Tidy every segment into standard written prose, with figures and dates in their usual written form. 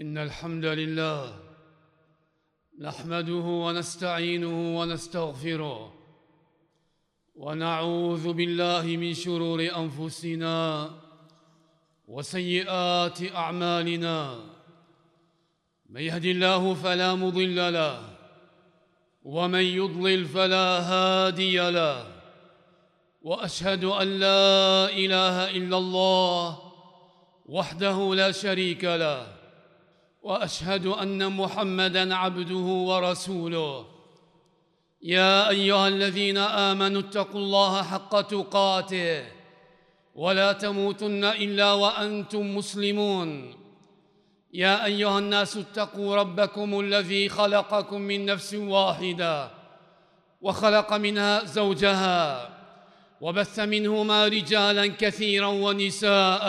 إن الحمد لله نحمده ونستعينه ونستغفره ونعوذ بالله من شرور أنفسنا وسيئات أعمالنا. من يهد الله فلا مضل له ومن يضلل فلا هادي له، وأشهد أن لا إله إلا الله وحده لا شريك له، وأشهد أن محمدًا عبده ورسوله. يا أيها الذين آمنوا اتقوا الله حق تقاته ولا تموتن إلا وأنتم مسلمون. يا أيها الناس اتقوا ربكم الذي خلقكم من نفس واحدة وخلق منها زوجها وبث منهما رجالاً كثيراً ونساء،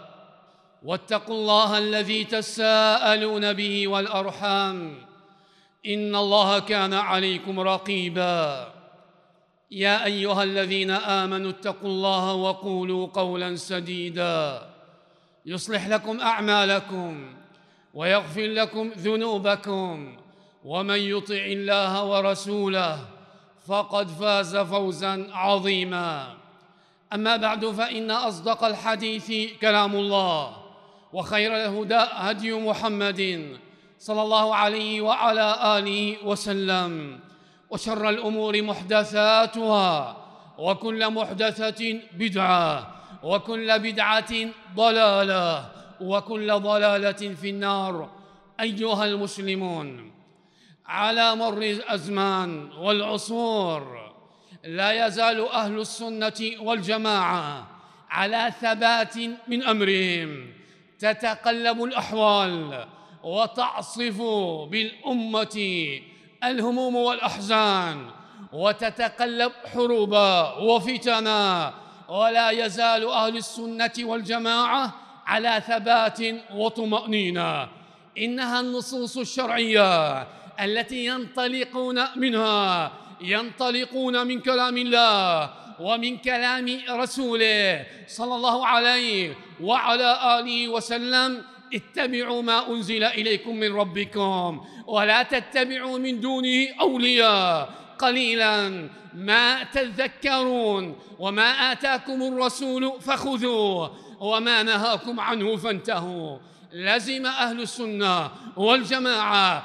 واتقوا الله الذي تساءلون به والأرحام إن الله كان عليكم رقيبا. يا أيها الذين آمنوا اتقوا الله وقولوا قولاً سديداً يصلح لكم أعمالكم ويغفر لكم ذنوبكم، ومن يطع الله ورسوله فقد فاز فوزاً عظيماً. أما بعد، فإن أصدق الحديث كلام الله، وخير الهدى هدي محمد صلى الله عليه وعلى آله وسلم، وشر الأمور محدثاتها، وكل محدثة بدعة، وكل بدعة ضلالة، وكل ضلالة في النار. أيها المسلمون، على مر الأزمان والعصور لا يزال أهل السنة والجماعة على ثبات من أمرهم. تتقلب الأحوال وتعصف بالأمة الهموم والأحزان، وتتقلب حروبا وفتنا، ولا يزال أهل السنة والجماعة على ثبات وطمأنينة. إنها النصوص الشرعية التي ينطلقون من كلام الله ومن كلام رسوله صلى الله عليه وعلى آله وسلم. اتبعوا ما أنزل إليكم من ربكم ولا تتبعوا من دونه أولياء، قليلاً ما تذكرون. وما آتاكم الرسول فخذوه وما نهاكم عنه فانتهوا. لزم أهل السنة والجماعة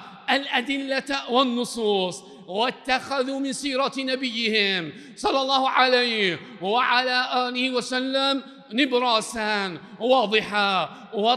الأدلة والنصوص، واتخذوا من سيرة نبيهم صلى الله عليه وعلى آله وسلم نبراساً واضحاً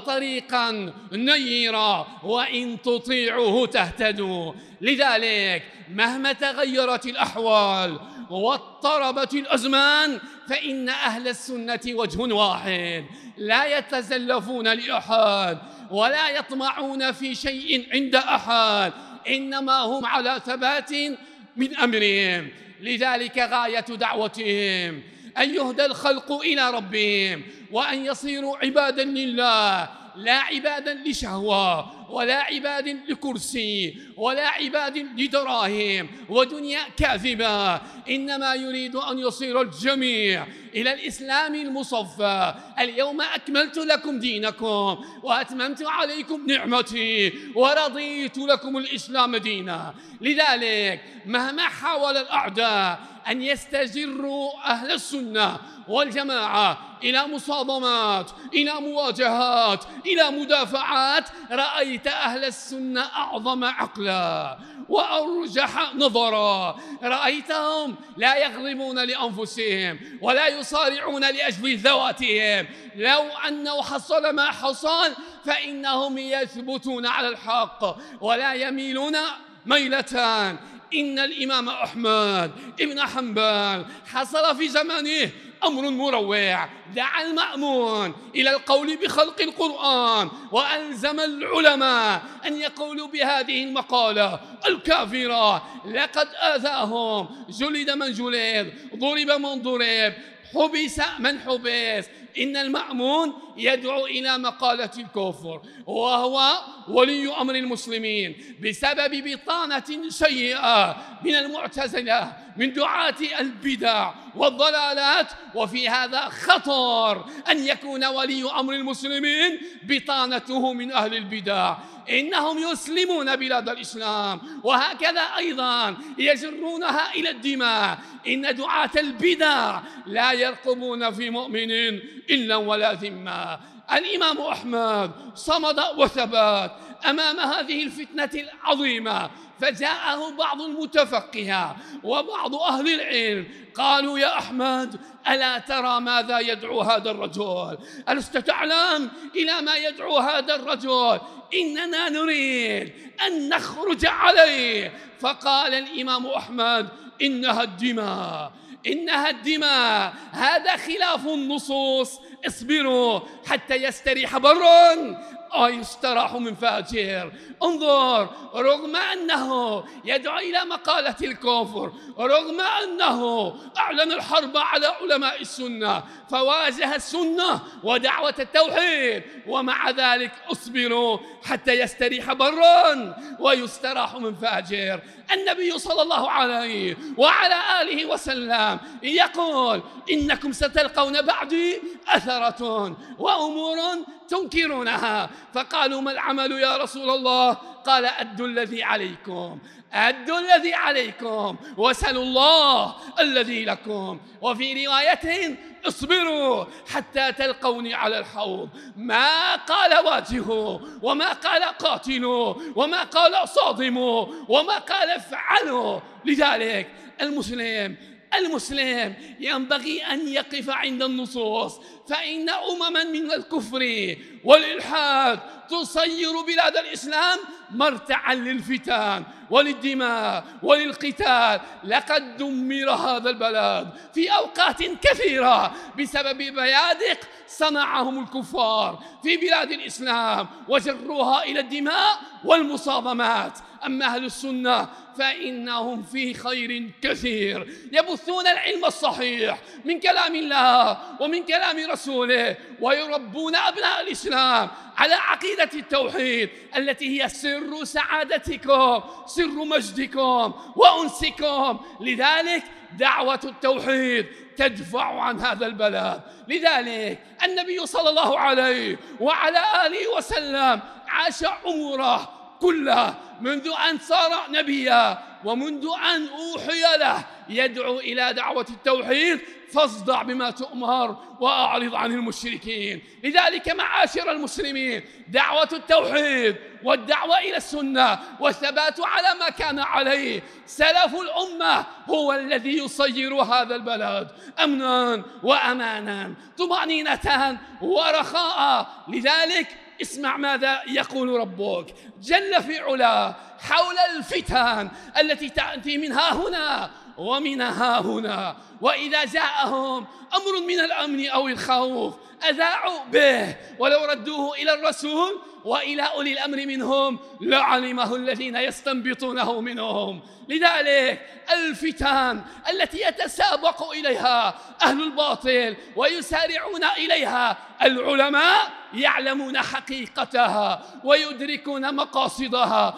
وطريقاً نيراً، وإن تطيعوه تهتدوا. لذلك مهما تغيرت الأحوال واضطربت الأزمان، فإن أهل السنة وجه واحد، لا يتزلفون لأحد ولا يطمعون في شيء عند أحد، إنما هم على ثبات من أمرهم. لذلك غاية دعوتهم أن يهدى الخلق إلى ربهم، وأن يصيروا عباداً لله، لا عباداً لشهوة، ولا عباد لكرسي، ولا عباد لدراهم ودنيا كاذبة. إنما يريد أن يصير الجميع إلى الإسلام المصفى. اليوم أكملت لكم دينكم وأتممت عليكم نعمتي ورضيت لكم الإسلام دينا. لذلك مهما حاول الأعداء أن يستجروا أهل السنة والجماعة إلى مصادمات، إلى مواجهات، إلى مدافعات، رأيت أهل السنة أعظم عقلا وأرجح نظرا. رأيتهم لا يغضبون لأنفسهم ولا يصارعون لأجل ذواتهم. لو أنه حصل ما حصل فإنهم يثبتون على الحق ولا يميلون ميلتان. إن الإمام أحمد ابن حنبل حصل في زمانه أمر مروع، دعا المأمون إلى القول بخلق القرآن، وألزم العلماء أن يقولوا بهذه المقالة الكافرة: لقد آذاهم، جلد من جلد، ضرب من ضرب، حبس من حبس. إن المأمون يدعو إلى مقالة الكفر، وهو ولي أمر المسلمين بسبب بطانة سيئة من المعتزلة من دعاة البدع والضلالات. وفي هذا خطر أن يكون ولي أمر المسلمين بطانته من أهل البدع، إنهم يسلمون بلاد الإسلام وهكذا أيضا يجرونها إلى الدماء. إن دعاة البدع لا يرقبون في مؤمن إلا ولا ذمة. الإمام أحمد صمد وثبات أمام هذه الفتنة العظيمة، فجاءه بعض المتفقهة وبعض أهل العلم قالوا: يا أحمد، ألا ترى ماذا يدعو هذا الرجل؟ ألست تعلم إلى ما يدعو هذا الرجل؟ إننا نريد أن نخرج عليه. فقال الإمام أحمد: إنها الدماء، إنها الدماء، هذا خلاف النصوص. اصبروا حتى يستريح بر ويستراح من فاجر. انظر، رغم أنه يدعو إلى مقالة الكفر، رغم أنه أعلن الحرب على علماء السنة فواجه السنة ودعوة التوحيد، ومع ذلك اصبروا حتى يستريح بر ويستراح من فاجر. النبي صلى الله عليه وعلى آله وسلم يقول: إنكم ستلقون بعدي أثرة وأمور تنكرونها. فقالوا: ما العمل يا رسول الله؟ قال: أدوا الذي عليكم، أدوا الذي عليكم وسلوا الله الذي لكم. وفي رواية: اصبروا حتى تلقوني على الحوض. ما قال واجهوا، وما قال قاتلوا، وما قال صادموا، وما قال افعلوا. لذلك المسلم ينبغي أن يقف عند النصوص، فإن أمما من الكفر والإلحاد تصير بلاد الإسلام مرتعا للفتن وللدماء وللقتال. لقد دمر هذا البلد في أوقات كثيرة بسبب بيادق صنعهم الكفار في بلاد الإسلام وجروها إلى الدماء والمصادمات. أما أهل السنة فإنهم في خير كثير، يبثون العلم الصحيح من كلام الله ومن كلام رسوله، ويربون أبناء الإسلام على عقيدة التوحيد التي هي سر سعادتكم، سر مجدكم وأنسكم. لذلك دعوة التوحيد تدفع عن هذا البلد. لذلك النبي صلى الله عليه وعلى آله وسلم عاش عمره كله منذ أن صار نبيا ومنذ أن أوحي له يدعو إلى دعوة التوحيد: فاصدع بما تؤمر وأعرض عن المشركين. لذلك معاشر المسلمين، دعوة التوحيد والدعوة إلى السنة والثبات على ما كان عليه سلف الأمة هو الذي يصير هذا البلد أمنا وأمانا، طمأنينة ورخاء. لذلك اسمع ماذا يقول ربك جل في علاه حول الفتن التي تأتي من ها هنا ومن ها هنا. وإذا جاءهم أمر من الأمن أو الخوف أذاعوا به، ولو ردوه إلى الرسول وإلى أولي الأمر منهم لعلمه الذين يستنبطونه منهم. لذلك الفتن التي يتسابق إليها أهل الباطل ويسارعون إليها العلماء يعلمون حقيقتها ويدركون مقاصدها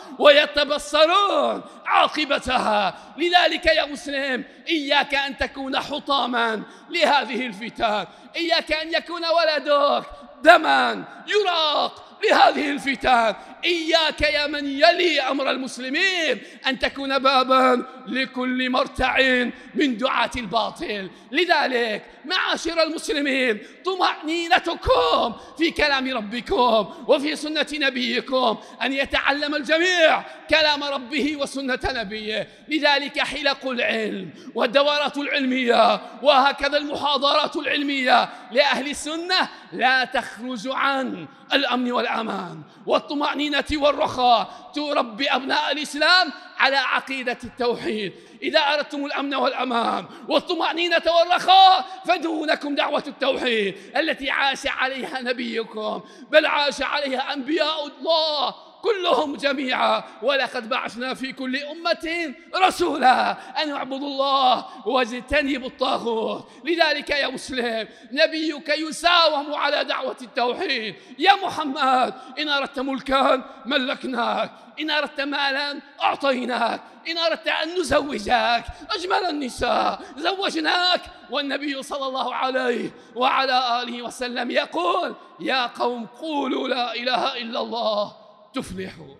ويتبصرون عاقبتها. لذلك يا مسلم، إياك أن تكون حطاما لهذه الفتن، إياك أن يكون ولدك دما يراق لهذه الفتن. إياك يا من يلي أمر المسلمين أن تكون بابا لكل مرتع من دعاة الباطل. لذلك معاشر المسلمين، طمأنينتكم في كلام ربكم وفي سنة نبيكم أن يتعلم الجميع كلام ربه وسنة نبيه. لذلك حلق العلم والدورات العلمية وهكذا المحاضرات العلمية لأهل السنة لا تخرج عن الأمن والأمان والطمأنينة والرخاء، تربي أبناء الإسلام على عقيدة التوحيد. إذا أردتم الأمن والأمان والطمأنينة والرخاء فدونكم دعوة التوحيد التي عاش عليها نبيكم، بل عاش عليها أنبياء الله كلهم جميعا. ولقد بعثنا في كل أمة رسولا أن يعبدوا الله واجتنبوا الطاغوت. لذلك يا مسلم نبيك يساوم على دعوة التوحيد. يا محمد إن أردت ملكا ملكناك، إن أردت مالا أعطيناك، إن أردت أن نزوجك أجمل النساء زوجناك. والنبي صلى الله عليه وعلى آله وسلم يقول: يا قوم قولوا لا إله إلا الله تفلحوا.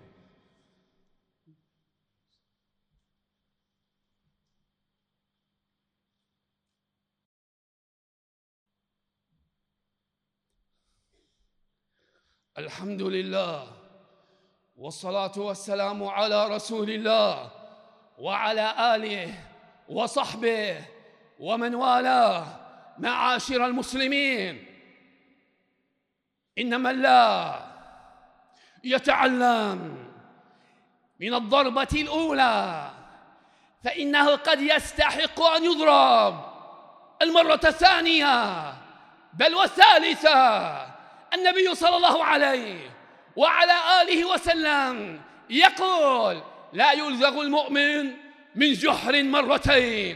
الحمد لله والصلاة والسلام على رسول الله وعلى آله وصحبه ومن والاه. معاشر المسلمين، إن من لا يتعلم من الضربة الأولى فإنه قد يستحق أن يضرب المرة الثانية بل والثالثة. النبي صلى الله عليه وعلى آله وسلم يقول: لا يلدغ المؤمن من جحر مرتين.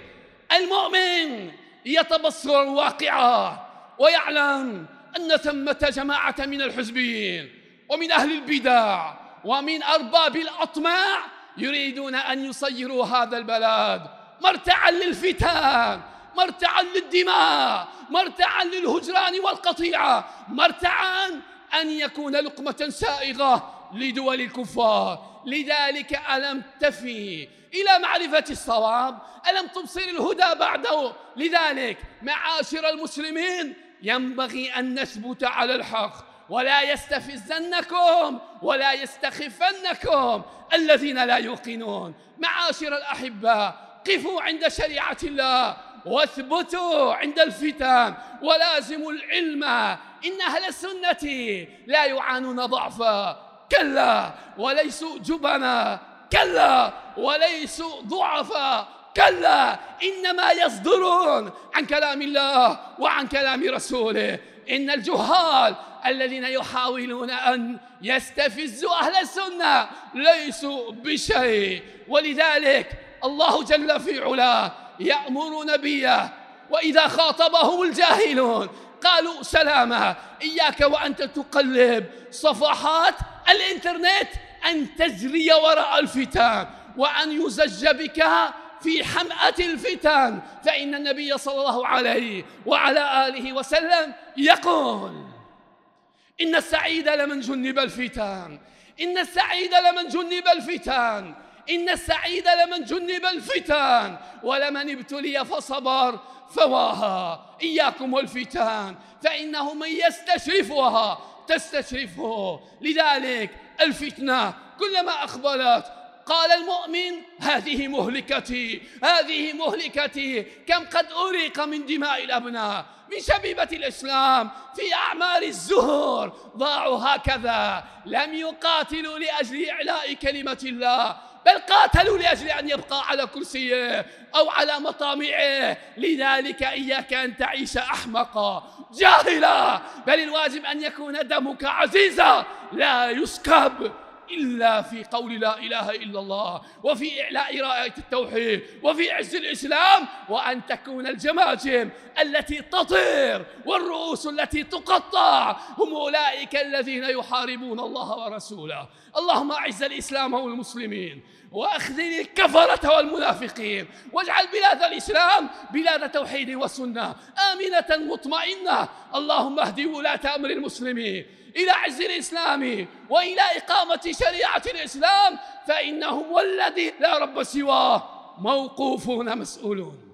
المؤمن يتبصر الواقعة ويعلم أن ثمة جماعة من الحزبيين ومن أهل البدع ومن أرباب الأطماع يريدون أن يصيروا هذا البلد مرتعا للفتن، مرتعا للدماء، مرتعا للهجران والقطيعة، مرتعا أن يكون لقمة سائغة لدول الكفار. لذلك ألم تفي إلى معرفة الصواب؟ ألم تبصر الهدى بعده؟ لذلك معاشر المسلمين ينبغي أن نثبت على الحق، ولا يستفزنكم ولا يستخفنكم الذين لا يوقنون. معاشر الأحبة، قفوا عند شريعة الله واثبتوا عند الفتن ولازموا العلم. إن أهل السنة لا يعانون ضعفا، كلا، وليسوا جبنا، كلا، وليسوا ضعفا، كلا، إنما يصدرون عن كلام الله وعن كلام رسوله. إن الجهال الذين يحاولون أن يستفزوا أهل السنة ليسوا بشيء. ولذلك الله جل في علاه يأمر نبيه وإذا خاطبهم الجاهلون قالوا سلاما. إياك وأنت تقلب صفحات الإنترنت أن تجري وراء الفتن وأن يزج بك في حمأة الفتن، فإن النبي صلى الله عليه وعلى آله وسلم يقول: إن السعيد لمن جنب الفتن، إن السعيد لمن جنب الفتن، إن السعيد لمن جنب الفتن، ولمن ابتلي فصبر فواها. إياكم والفتن فإنه من يستشرفها تستشرفه. لذلك الفتنة كلما أقبلت قال المؤمن: هذه مهلكتي، هذه مهلكتي. كم قد أريق من دماء الأبناء من شبيبة الإسلام في أعمار الزهور ضاعوا هكذا، لم يقاتلوا لأجل إعلاء كلمة الله بل قاتلوا لأجل أن يبقى على كرسيه أو على مطامعه. لذلك إياك أن تعيش أحمقا جاهلا، بل الواجب أن يكون دمك عزيزا لا يسكب إلا في قول لا إله إلا الله، وفي إعلاء راية التوحيد، وفي عز الإسلام، وأن تكون الجماجم التي تطير والرؤوس التي تقطع هم أولئك الذين يحاربون الله ورسوله. اللهم أعز الإسلام والمسلمين وأخذل الكفرة والمنافقين، واجعل بلاد الإسلام بلاد توحيد وسنة آمنة مطمئنة. اللهم اهد ولاة أمر المسلمين إلى عز الإسلام وإلى إقامة شريعة الإسلام، فإنهم والذي لا رب سواه موقوفون مسؤولون.